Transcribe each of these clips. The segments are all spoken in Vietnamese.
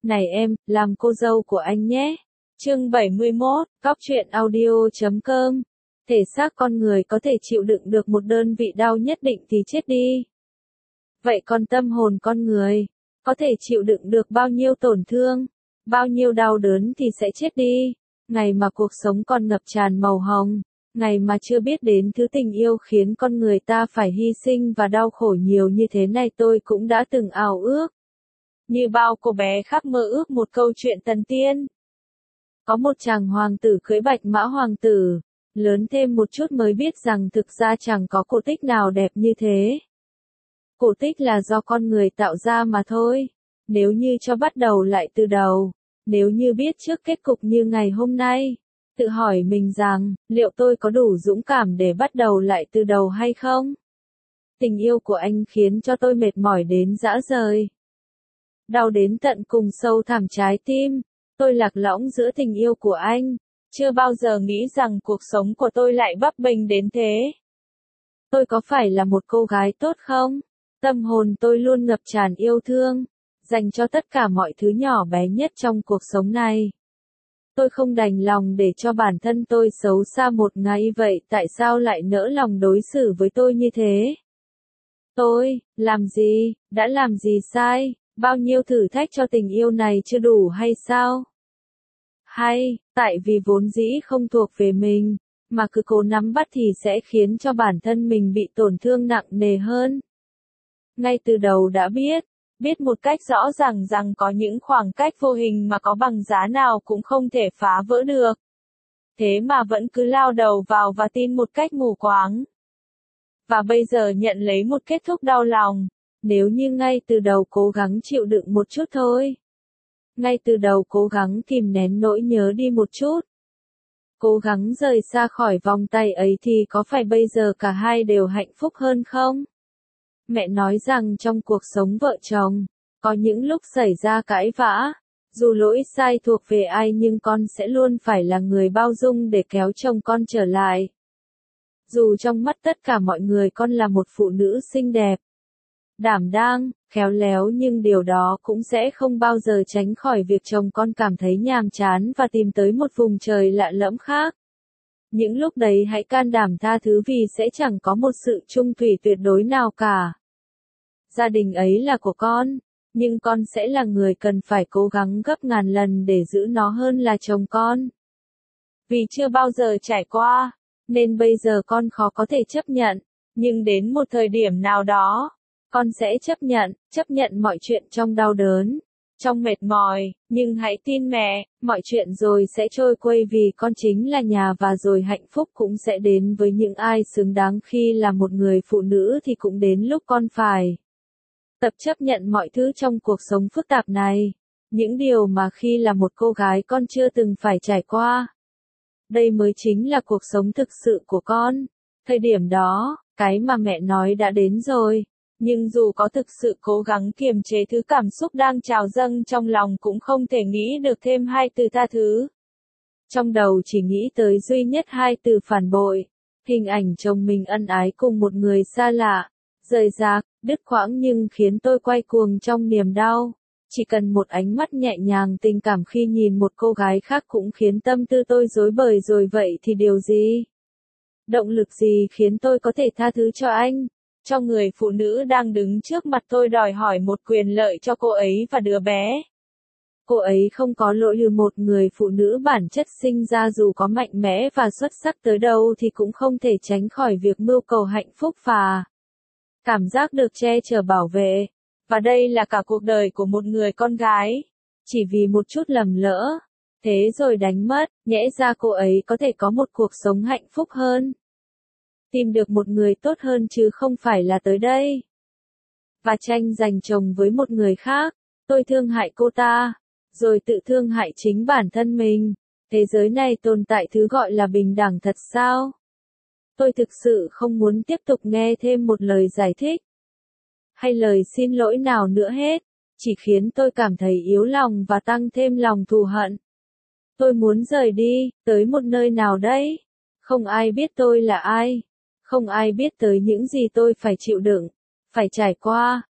Này em, làm cô dâu của anh nhé. Chương 71, Cóc truyện audio.com. Thể xác con người có thể chịu đựng được một đơn vị đau nhất định thì chết đi. Vậy còn tâm hồn con người, có thể chịu đựng được bao nhiêu tổn thương, bao nhiêu đau đớn thì sẽ chết đi. Ngày mà cuộc sống còn ngập tràn màu hồng, ngày mà chưa biết đến thứ tình yêu khiến con người ta phải hy sinh và đau khổ nhiều như thế này tôi cũng đã từng ảo ước. Như bao cô bé khác mơ ước một câu chuyện thần tiên. Có một chàng hoàng tử cưới bạch mã hoàng tử, lớn thêm một chút mới biết rằng thực ra chẳng có cổ tích nào đẹp như thế. Cổ tích là do con người tạo ra mà thôi. Nếu như cho bắt đầu lại từ đầu, nếu như biết trước kết cục như ngày hôm nay, tự hỏi mình rằng, liệu tôi có đủ dũng cảm để bắt đầu lại từ đầu hay không? Tình yêu của anh khiến cho tôi mệt mỏi đến rã rời. Đau đến tận cùng sâu thẳm trái tim, tôi lạc lõng giữa tình yêu của anh, chưa bao giờ nghĩ rằng cuộc sống của tôi lại bấp bênh đến thế. Tôi có phải là một cô gái tốt không? Tâm hồn tôi luôn ngập tràn yêu thương, dành cho tất cả mọi thứ nhỏ bé nhất trong cuộc sống này. Tôi không đành lòng để cho bản thân tôi xấu xa một ngày vậy, tại sao lại nỡ lòng đối xử với tôi như thế? Tôi, làm gì, đã làm gì sai, bao nhiêu thử thách cho tình yêu này chưa đủ hay sao? Hay, tại vì vốn dĩ không thuộc về mình, mà cứ cố nắm bắt thì sẽ khiến cho bản thân mình bị tổn thương nặng nề hơn. Ngay từ đầu đã biết một cách rõ ràng rằng có những khoảng cách vô hình mà có bằng giá nào cũng không thể phá vỡ được. Thế mà vẫn cứ lao đầu vào và tin một cách mù quáng. Và bây giờ nhận lấy một kết thúc đau lòng, nếu như ngay từ đầu cố gắng chịu đựng một chút thôi. Ngay từ đầu cố gắng kìm nén nỗi nhớ đi một chút. Cố gắng rời xa khỏi vòng tay ấy thì có phải bây giờ cả hai đều hạnh phúc hơn không? Mẹ nói rằng trong cuộc sống vợ chồng, có những lúc xảy ra cãi vã, dù lỗi sai thuộc về ai nhưng con sẽ luôn phải là người bao dung để kéo chồng con trở lại. Dù trong mắt tất cả mọi người con là một phụ nữ xinh đẹp, đảm đang, khéo léo nhưng điều đó cũng sẽ không bao giờ tránh khỏi việc chồng con cảm thấy nhàm chán và tìm tới một vùng trời lạ lẫm khác. Những lúc đấy hãy can đảm tha thứ vì sẽ chẳng có một sự chung thủy tuyệt đối nào cả. Gia đình ấy là của con, nhưng con sẽ là người cần phải cố gắng gấp ngàn lần để giữ nó hơn là chồng con. Vì chưa bao giờ trải qua, nên bây giờ con khó có thể chấp nhận, nhưng đến một thời điểm nào đó, con sẽ chấp nhận mọi chuyện trong đau đớn, trong mệt mỏi, nhưng hãy tin mẹ, mọi chuyện rồi sẽ trôi quay vì con chính là nhà và rồi hạnh phúc cũng sẽ đến với những ai xứng đáng. Khi là một người phụ nữ thì cũng đến lúc con phải tập chấp nhận mọi thứ trong cuộc sống phức tạp này, những điều mà khi là một cô gái con chưa từng phải trải qua. Đây mới chính là cuộc sống thực sự của con. Thời điểm đó, cái mà mẹ nói đã đến rồi. Nhưng dù có thực sự cố gắng kiềm chế thứ cảm xúc đang trào dâng trong lòng cũng không thể nghĩ được thêm hai từ tha thứ. Trong đầu chỉ nghĩ tới duy nhất hai từ phản bội. Hình ảnh chồng mình ân ái cùng một người xa lạ, rời rạc, đứt quãng nhưng khiến tôi quay cuồng trong niềm đau. Chỉ cần một ánh mắt nhẹ nhàng tình cảm khi nhìn một cô gái khác cũng khiến tâm tư tôi rối bời rồi, vậy thì điều gì? Động lực gì khiến tôi có thể tha thứ cho anh? Cho người phụ nữ đang đứng trước mặt tôi đòi hỏi một quyền lợi cho cô ấy và đứa bé. Cô ấy không có lỗi, như một người phụ nữ bản chất sinh ra dù có mạnh mẽ và xuất sắc tới đâu thì cũng không thể tránh khỏi việc mưu cầu hạnh phúc và cảm giác được che chở bảo vệ. Và đây là cả cuộc đời của một người con gái. Chỉ vì một chút lầm lỡ, thế rồi đánh mất, nhẽ ra cô ấy có thể có một cuộc sống hạnh phúc hơn. Tìm được một người tốt hơn chứ không phải là tới đây và tranh giành chồng với một người khác. Tôi thương hại cô ta, rồi tự thương hại chính bản thân mình. Thế giới này tồn tại thứ gọi là bình đẳng thật sao? Tôi thực sự không muốn tiếp tục nghe thêm một lời giải thích hay lời xin lỗi nào nữa hết, chỉ khiến tôi cảm thấy yếu lòng và tăng thêm lòng thù hận. Tôi muốn rời đi, tới một nơi nào đấy. Không ai biết tôi là ai. Không ai biết tới những gì tôi phải chịu đựng, phải trải qua.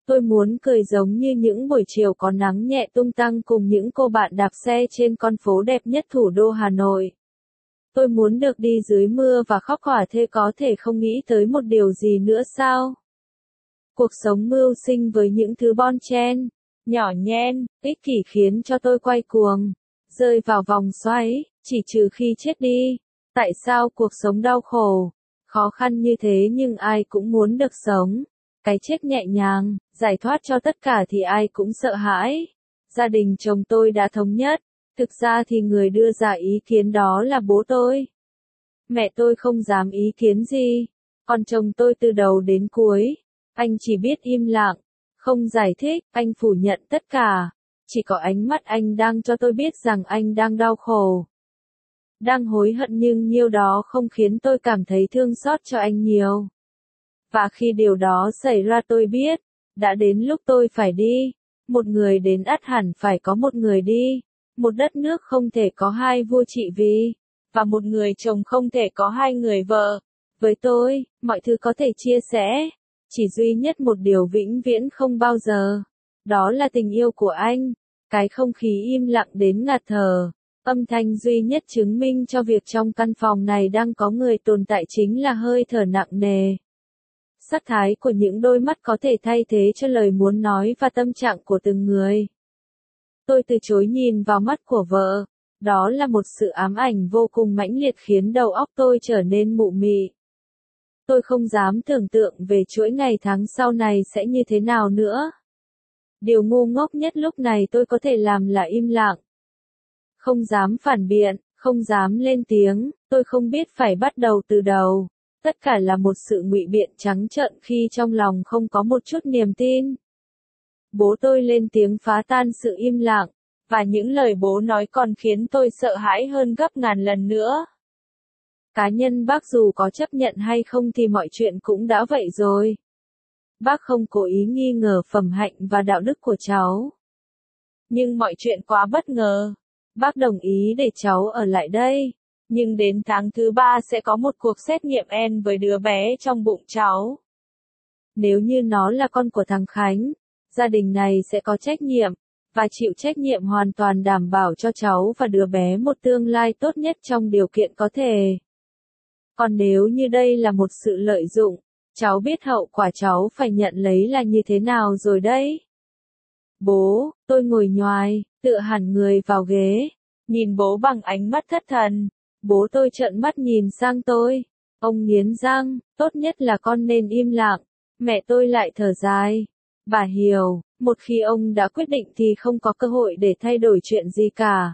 Tôi muốn cười giống như những buổi chiều có nắng nhẹ tung tăng cùng những cô bạn đạp xe trên con phố đẹp nhất thủ đô Hà Nội. Tôi muốn được đi dưới mưa và khóc hỏa thê, có thể không nghĩ tới một điều gì nữa sao? Cuộc sống mưu sinh với những thứ bon chen, nhỏ nhen, ích kỷ khiến cho tôi quay cuồng, rơi vào vòng xoáy, chỉ trừ khi chết đi. Tại sao cuộc sống đau khổ, khó khăn như thế nhưng ai cũng muốn được sống? Cái chết nhẹ nhàng, giải thoát cho tất cả thì ai cũng sợ hãi. Gia đình chồng tôi đã thống nhất, thực ra thì người đưa ra ý kiến đó là bố tôi. Mẹ tôi không dám ý kiến gì, còn chồng tôi từ đầu đến cuối, anh chỉ biết im lặng, không giải thích, anh phủ nhận tất cả. Chỉ có ánh mắt anh đang cho tôi biết rằng anh đang đau khổ, đang hối hận, nhưng nhiêu đó không khiến tôi cảm thấy thương xót cho anh nhiều. Và khi điều đó xảy ra tôi biết, đã đến lúc tôi phải đi. Một người đến ắt hẳn phải có một người đi. Một đất nước không thể có hai vua trị vì, và một người chồng không thể có hai người vợ. Với tôi, mọi thứ có thể chia sẻ, chỉ duy nhất một điều vĩnh viễn không bao giờ. Đó là tình yêu của anh. Cái không khí im lặng đến ngạt thở. Âm thanh duy nhất chứng minh cho việc trong căn phòng này đang có người tồn tại chính là hơi thở nặng nề. Sắc thái của những đôi mắt có thể thay thế cho lời muốn nói và tâm trạng của từng người. Tôi từ chối nhìn vào mắt của vợ. Đó là một sự ám ảnh vô cùng mãnh liệt khiến đầu óc tôi trở nên mụ mị. Tôi không dám tưởng tượng về chuỗi ngày tháng sau này sẽ như thế nào nữa. Điều ngu ngốc nhất lúc này tôi có thể làm là im lặng. Không dám phản biện, không dám lên tiếng, tôi không biết phải bắt đầu từ đầu. Tất cả là một sự ngụy biện trắng trợn khi trong lòng không có một chút niềm tin. Bố tôi lên tiếng phá tan sự im lặng, và những lời bố nói còn khiến tôi sợ hãi hơn gấp ngàn lần nữa. Cá nhân bác dù có chấp nhận hay không thì mọi chuyện cũng đã vậy rồi. Bác không cố ý nghi ngờ phẩm hạnh và đạo đức của cháu. Nhưng mọi chuyện quá bất ngờ. Bác đồng ý để cháu ở lại đây. Nhưng đến tháng thứ 3 sẽ có một cuộc xét nghiệm gen với đứa bé trong bụng cháu. Nếu như nó là con của thằng Khánh, gia đình này sẽ có trách nhiệm, và chịu trách nhiệm hoàn toàn đảm bảo cho cháu và đứa bé một tương lai tốt nhất trong điều kiện có thể. Còn nếu như đây là một sự lợi dụng, cháu biết hậu quả cháu phải nhận lấy là như thế nào rồi đấy. Bố, tôi ngồi nhoài, tựa hẳn người vào ghế, nhìn bố bằng ánh mắt thất thần. Bố tôi trợn mắt nhìn sang tôi. Ông nghiến răng, tốt nhất là con nên im lặng. Mẹ tôi lại thở dài. Bà hiểu, một khi ông đã quyết định thì không có cơ hội để thay đổi chuyện gì cả.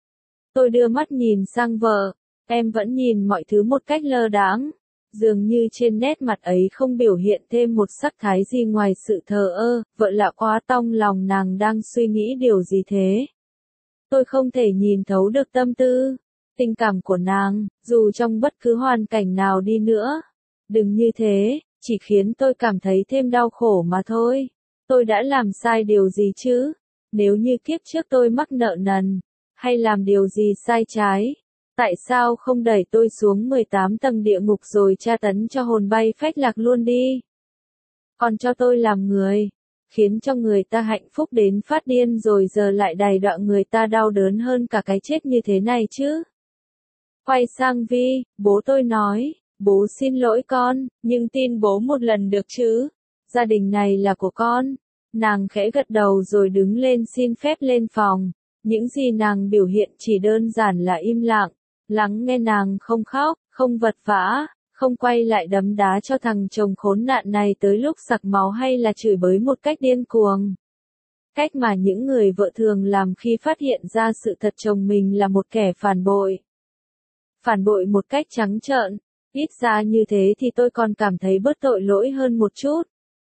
Tôi đưa mắt nhìn sang vợ. Em vẫn nhìn mọi thứ một cách lơ đãng. Dường như trên nét mặt ấy không biểu hiện thêm một sắc thái gì ngoài sự thờ ơ. Vợ lạ quá, trong lòng nàng đang suy nghĩ điều gì thế? Tôi không thể nhìn thấu được tâm tư, tình cảm của nàng, dù trong bất cứ hoàn cảnh nào đi nữa. Đừng như thế, chỉ khiến tôi cảm thấy thêm đau khổ mà thôi. Tôi đã làm sai điều gì chứ? Nếu như kiếp trước tôi mắc nợ nần, hay làm điều gì sai trái, tại sao không đẩy tôi xuống 18 tầng địa ngục rồi tra tấn cho hồn bay phách lạc luôn đi? Còn cho tôi làm người, khiến cho người ta hạnh phúc đến phát điên rồi giờ lại đày đọa người ta đau đớn hơn cả cái chết như thế này chứ? Quay sang Vi, bố tôi nói, bố xin lỗi con, nhưng tin bố một lần được chứ? Gia đình này là của con. Nàng khẽ gật đầu rồi đứng lên xin phép lên phòng. Những gì nàng biểu hiện chỉ đơn giản là im lặng, lắng nghe nàng không khóc, không vật vã, không quay lại đấm đá cho thằng chồng khốn nạn này tới lúc sặc máu hay là chửi bới một cách điên cuồng. Cách mà những người vợ thường làm khi phát hiện ra sự thật chồng mình là một kẻ phản bội. Phản bội một cách trắng trợn, ít ra như thế thì tôi còn cảm thấy bớt tội lỗi hơn một chút.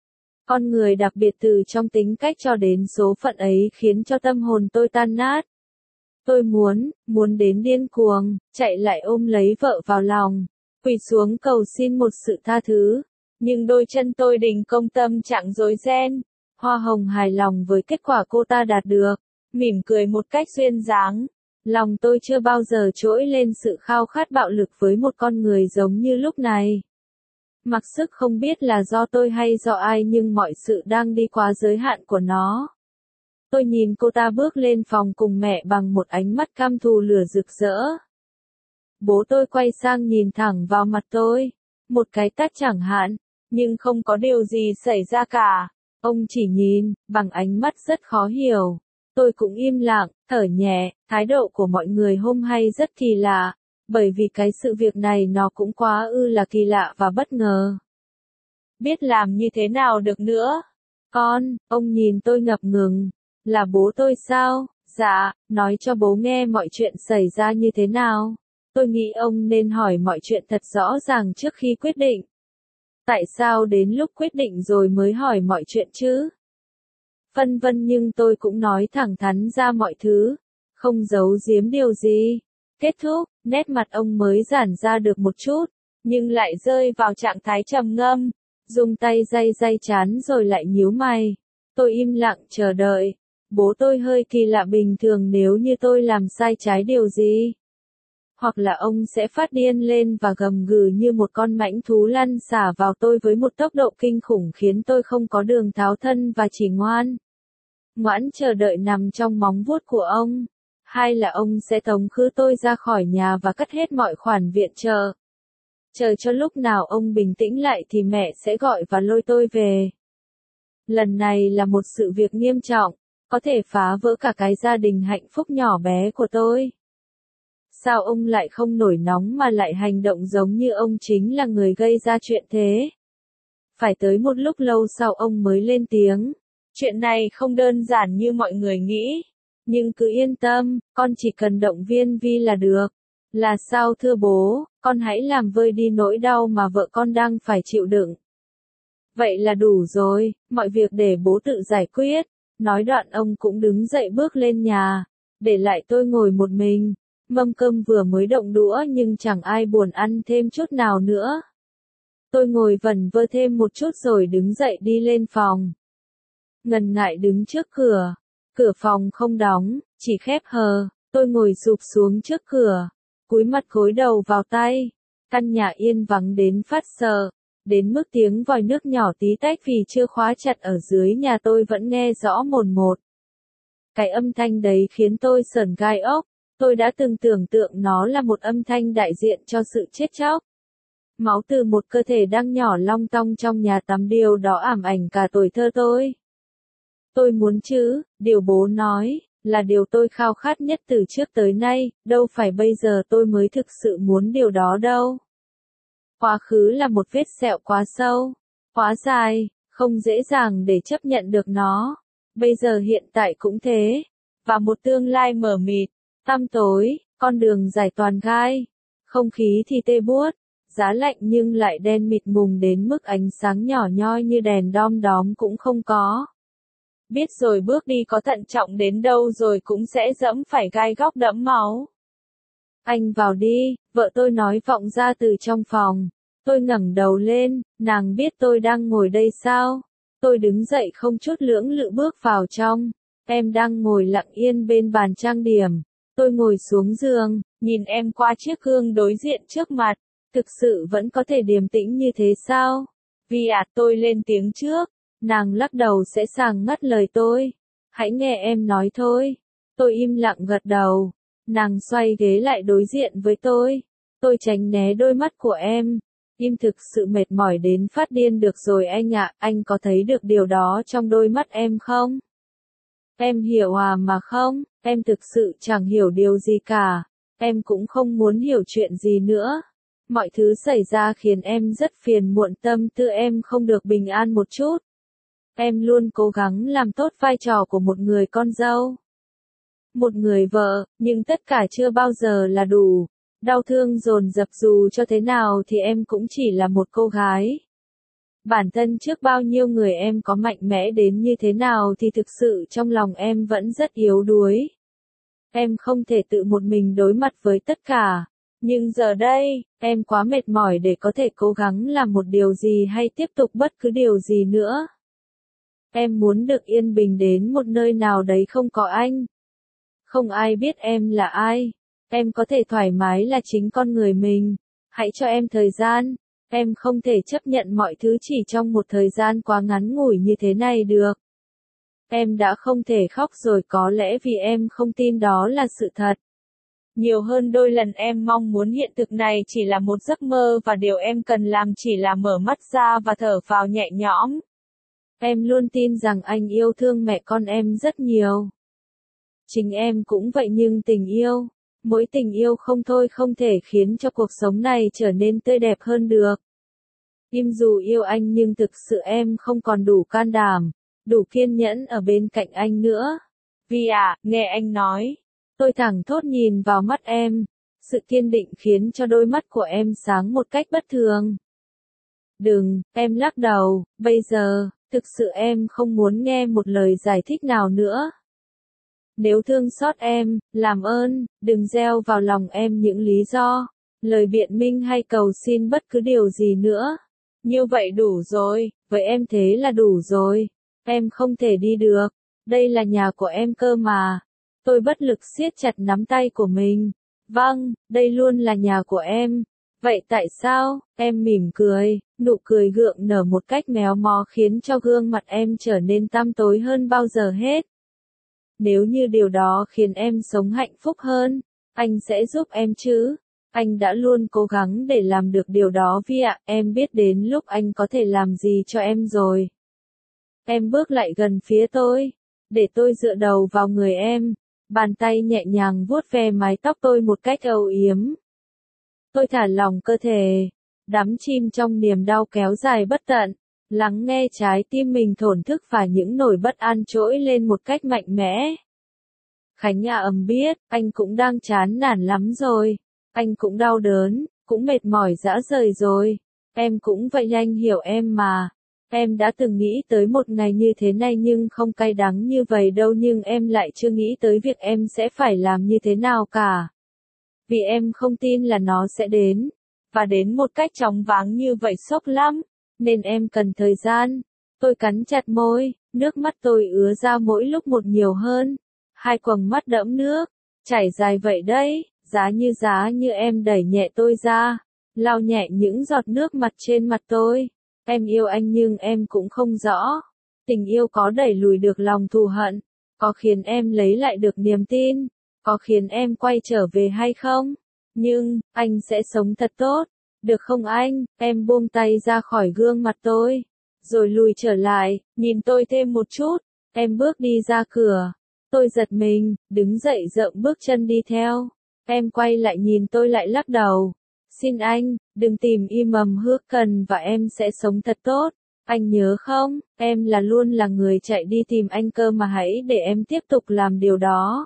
Con người đặc biệt từ trong tính cách cho đến số phận ấy khiến cho tâm hồn tôi tan nát. Tôi muốn đến điên cuồng, chạy lại ôm lấy vợ vào lòng, quỳ xuống cầu xin một sự tha thứ. Nhưng đôi chân tôi đình công tâm trạng rối ren. Hoa Hồng hài lòng với kết quả cô ta đạt được, mỉm cười một cách duyên dáng. Lòng tôi chưa bao giờ trỗi lên sự khao khát bạo lực với một con người giống như lúc này. Mặc sức không biết là do tôi hay do ai nhưng mọi sự đang đi quá giới hạn của nó. Tôi nhìn cô ta bước lên phòng cùng mẹ bằng một ánh mắt căm thù lửa rực rỡ. Bố tôi quay sang nhìn thẳng vào mặt tôi. Một cái tát chẳng hạn, nhưng không có điều gì xảy ra cả. Ông chỉ nhìn, bằng ánh mắt rất khó hiểu. Tôi cũng im lặng, thở nhẹ, thái độ của mọi người hôm nay rất kỳ lạ. Bởi vì cái sự việc này nó cũng quá là kỳ lạ và bất ngờ. Biết làm như thế nào được nữa? Ông nhìn tôi ngập ngừng. Là bố tôi sao? Dạ, nói cho bố nghe mọi chuyện xảy ra như thế nào. Tôi nghĩ ông nên hỏi mọi chuyện thật rõ ràng trước khi quyết định. Tại sao đến lúc quyết định rồi mới hỏi mọi chuyện chứ? Phân vân nhưng tôi cũng nói thẳng thắn ra mọi thứ, không giấu giếm điều gì. Kết thúc, nét mặt ông mới giãn ra được một chút, nhưng lại rơi vào trạng thái trầm ngâm, dùng tay day trán rồi lại nhíu mày. Tôi im lặng chờ đợi. Bố tôi hơi kỳ lạ bình thường nếu như tôi làm sai trái điều gì. Hoặc là ông sẽ phát điên lên và gầm gừ như một con mãnh thú lăn xả vào tôi với một tốc độ kinh khủng khiến tôi không có đường tháo thân và chỉ ngoãn chờ đợi nằm trong móng vuốt của ông. Hay là ông sẽ tống khứ tôi ra khỏi nhà và cắt hết mọi khoản viện trợ. Chờ cho lúc nào ông bình tĩnh lại thì mẹ sẽ gọi và lôi tôi về. Lần này là một sự việc nghiêm trọng, có thể phá vỡ cả cái gia đình hạnh phúc nhỏ bé của tôi. Sao ông lại không nổi nóng mà lại hành động giống như ông chính là người gây ra chuyện thế? Phải tới một lúc lâu sau ông mới lên tiếng. Chuyện này không đơn giản như mọi người nghĩ. Nhưng cứ yên tâm, con chỉ cần động viên Vi là được. Là sao thưa bố, con hãy làm vơi đi nỗi đau mà vợ con đang phải chịu đựng. Vậy là đủ rồi, mọi việc để bố tự giải quyết. Nói đoạn ông cũng đứng dậy bước lên nhà, để lại tôi ngồi một mình. Mâm cơm vừa mới động đũa nhưng chẳng ai buồn ăn thêm chút nào nữa. Tôi ngồi vẩn vơ thêm một chút rồi đứng dậy đi lên phòng. Ngần ngại đứng trước cửa. Cửa phòng không đóng, chỉ khép hờ. Tôi ngồi sụp xuống trước cửa, cúi mặt gối đầu vào tay. Căn nhà yên vắng đến phát sợ, đến mức tiếng vòi nước nhỏ tí tách vì chưa khóa chặt ở dưới nhà tôi vẫn nghe rõ mồn một. Cái âm thanh đấy khiến tôi sởn gai ốc. Tôi đã từng tưởng tượng nó là một âm thanh đại diện cho sự chết chóc. Máu từ một cơ thể đang nhỏ long tong trong nhà tắm, điều đó ảm ảnh cả tuổi thơ tôi. Tôi muốn chứ, điều bố nói, là điều tôi khao khát nhất từ trước tới nay, đâu phải bây giờ tôi mới thực sự muốn điều đó đâu. Quá khứ là một vết sẹo quá sâu, quá dài, không dễ dàng để chấp nhận được nó. Bây giờ hiện tại cũng thế. Và một tương lai mờ mịt, tăm tối, con đường dài toàn gai. Không khí thì tê buốt, giá lạnh nhưng lại đen mịt mùng đến mức ánh sáng nhỏ nhoi như đèn đom đóm cũng không có. Biết rồi bước đi có thận trọng đến đâu rồi cũng sẽ dẫm phải gai góc đẫm máu. Anh vào đi, vợ tôi nói vọng ra từ trong phòng. Tôi ngẩng đầu lên, nàng biết tôi đang ngồi đây sao? Tôi đứng dậy không chút lưỡng lự bước vào trong. Em đang ngồi lặng yên bên bàn trang điểm. Tôi ngồi xuống giường, nhìn em qua chiếc gương đối diện trước mặt. Thực sự vẫn có thể điềm tĩnh như thế sao? Vi à, tôi lên tiếng trước. Nàng lắc đầu sẽ sàng ngắt lời tôi. Hãy nghe em nói thôi. Tôi im lặng gật đầu. Nàng xoay ghế lại đối diện với tôi. Tôi tránh né đôi mắt của em. Im thực sự mệt mỏi đến phát điên được rồi anh ạ, anh có thấy được điều đó trong đôi mắt em không? Em hiểu à mà không, em thực sự chẳng hiểu điều gì cả. Em cũng không muốn hiểu chuyện gì nữa. Mọi thứ xảy ra khiến em rất phiền muộn, tâm tư em không được bình an một chút. Em luôn cố gắng làm tốt vai trò của một người con dâu, một người vợ, nhưng tất cả chưa bao giờ là đủ. Đau thương dồn dập dù cho thế nào thì em cũng chỉ là một cô gái. Bản thân trước bao nhiêu người em có mạnh mẽ đến như thế nào thì thực sự trong lòng em vẫn rất yếu đuối. Em không thể tự một mình đối mặt với tất cả. Nhưng giờ đây, em quá mệt mỏi để có thể cố gắng làm một điều gì hay tiếp tục bất cứ điều gì nữa. Em muốn được yên bình đến một nơi nào đấy không có anh. Không ai biết em là ai. Em có thể thoải mái là chính con người mình. Hãy cho em thời gian. Em không thể chấp nhận mọi thứ chỉ trong một thời gian quá ngắn ngủi như thế này được. Em đã không thể khóc rồi có lẽ vì em không tin đó là sự thật. Nhiều hơn đôi lần em mong muốn hiện thực này chỉ là một giấc mơ và điều em cần làm chỉ là mở mắt ra và thở phào nhẹ nhõm. Em luôn tin rằng anh yêu thương mẹ con em rất nhiều. Chính em cũng vậy nhưng tình yêu, mỗi tình yêu không thôi không thể khiến cho cuộc sống này trở nên tươi đẹp hơn được. Im dù yêu anh nhưng thực sự em không còn đủ can đảm, đủ kiên nhẫn ở bên cạnh anh nữa. Vì nghe anh nói. Tôi thẳng thốt nhìn vào mắt em. Sự kiên định khiến cho đôi mắt của em sáng một cách bất thường. Đừng, em lắc đầu, bây giờ, thực sự em không muốn nghe một lời giải thích nào nữa. Nếu thương xót em, làm ơn, đừng gieo vào lòng em những lý do, lời biện minh hay cầu xin bất cứ điều gì nữa. Như vậy đủ rồi, với em thế là đủ rồi. Em không thể đi được. Đây là nhà của em cơ mà. Tôi bất lực siết chặt nắm tay của mình. Vâng, đây luôn là nhà của em. Vậy tại sao? Em mỉm cười, nụ cười gượng nở một cách méo mó khiến cho gương mặt em trở nên tăm tối hơn bao giờ hết. Nếu như điều đó khiến em sống hạnh phúc hơn, anh sẽ giúp em chứ. Anh đã luôn cố gắng để làm được điều đó Vi ạ, em biết đến lúc anh có thể làm gì cho em rồi. Em bước lại gần phía tôi, để tôi dựa đầu vào người em, bàn tay nhẹ nhàng vuốt ve mái tóc tôi một cách âu yếm. Tôi thả lỏng cơ thể, đắm chìm trong niềm đau kéo dài bất tận, lắng nghe trái tim mình thổn thức và những nỗi bất an trỗi lên một cách mạnh mẽ. Khánh biết, anh cũng đang chán nản lắm rồi, anh cũng đau đớn, cũng mệt mỏi rã rời rồi, em cũng vậy anh hiểu em mà. Em đã từng nghĩ tới một ngày như thế này nhưng không cay đắng như vậy đâu nhưng em lại chưa nghĩ tới việc em sẽ phải làm như thế nào cả. Vì em không tin là nó sẽ đến. Và đến một cách chóng váng như vậy sốc lắm. Nên em cần thời gian. Tôi cắn chặt môi, nước mắt tôi ứa ra mỗi lúc một nhiều hơn. Hai quầng mắt đẫm nước, chảy dài vậy đấy, giá như em đẩy nhẹ tôi ra, lau nhẹ những giọt nước mặt trên mặt tôi. Em yêu anh nhưng em cũng không rõ. Tình yêu có đẩy lùi được lòng thù hận, có khiến em lấy lại được niềm tin, có khiến em quay trở về hay không? Nhưng, anh sẽ sống thật tốt. Được không anh? Em buông tay ra khỏi gương mặt tôi. Rồi lùi trở lại, nhìn tôi thêm một chút. Em bước đi ra cửa. Tôi giật mình, đứng dậy rộng bước chân đi theo. Em quay lại nhìn tôi lại lắc đầu. Xin anh, đừng tìm im mầm hước cần và em sẽ sống thật tốt. Anh nhớ không, em luôn là người chạy đi tìm anh cơ mà hãy để em tiếp tục làm điều đó.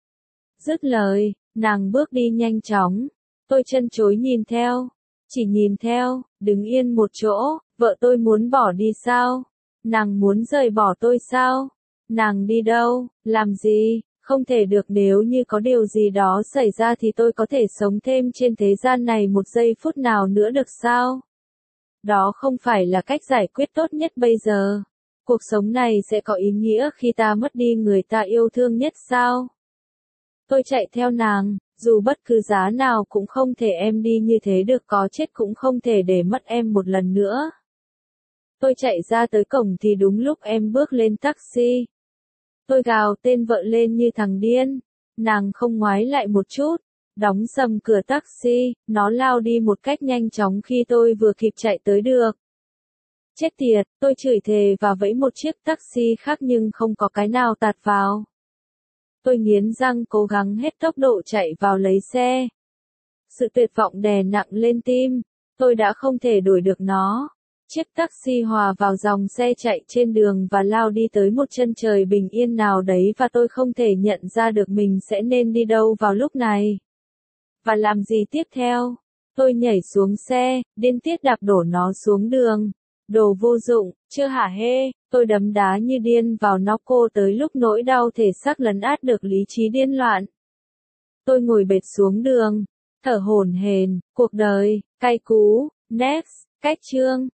Dứt lời, nàng bước đi nhanh chóng. Tôi chân chối nhìn theo. Chỉ nhìn theo, đứng yên một chỗ, vợ tôi muốn bỏ đi sao? Nàng muốn rời bỏ tôi sao? Nàng đi đâu, làm gì? Không thể được nếu như có điều gì đó xảy ra thì tôi có thể sống thêm trên thế gian này một giây phút nào nữa được sao? Đó không phải là cách giải quyết tốt nhất bây giờ. Cuộc sống này sẽ có ý nghĩa khi ta mất đi người ta yêu thương nhất sao? Tôi chạy theo nàng, dù bất cứ giá nào cũng không thể em đi như thế được có chết cũng không thể để mất em một lần nữa. Tôi chạy ra tới cổng thì đúng lúc em bước lên taxi. Tôi gào tên vợ lên như thằng điên. Nàng không ngoái lại một chút. Đóng sầm cửa taxi, nó lao đi một cách nhanh chóng khi tôi vừa kịp chạy tới được. Chết tiệt, tôi chửi thề và vẫy một chiếc taxi khác nhưng không có cái nào tạt vào. Tôi nghiến răng cố gắng hết tốc độ chạy vào lấy xe. Sự tuyệt vọng đè nặng lên tim. Tôi đã không thể đuổi được nó. Chiếc taxi hòa vào dòng xe chạy trên đường và lao đi tới một chân trời bình yên nào đấy và tôi không thể nhận ra được mình sẽ nên đi đâu vào lúc này. Và làm gì tiếp theo? Tôi nhảy xuống xe, điên tiết đạp đổ nó xuống đường. Đồ vô dụng, chưa hả hê, tôi đấm đá như điên vào nó cô tới lúc nỗi đau thể xác lấn át được lý trí điên loạn. Tôi ngồi bệt xuống đường, thở hổn hển, cuộc đời, cay cú, next, cách chương.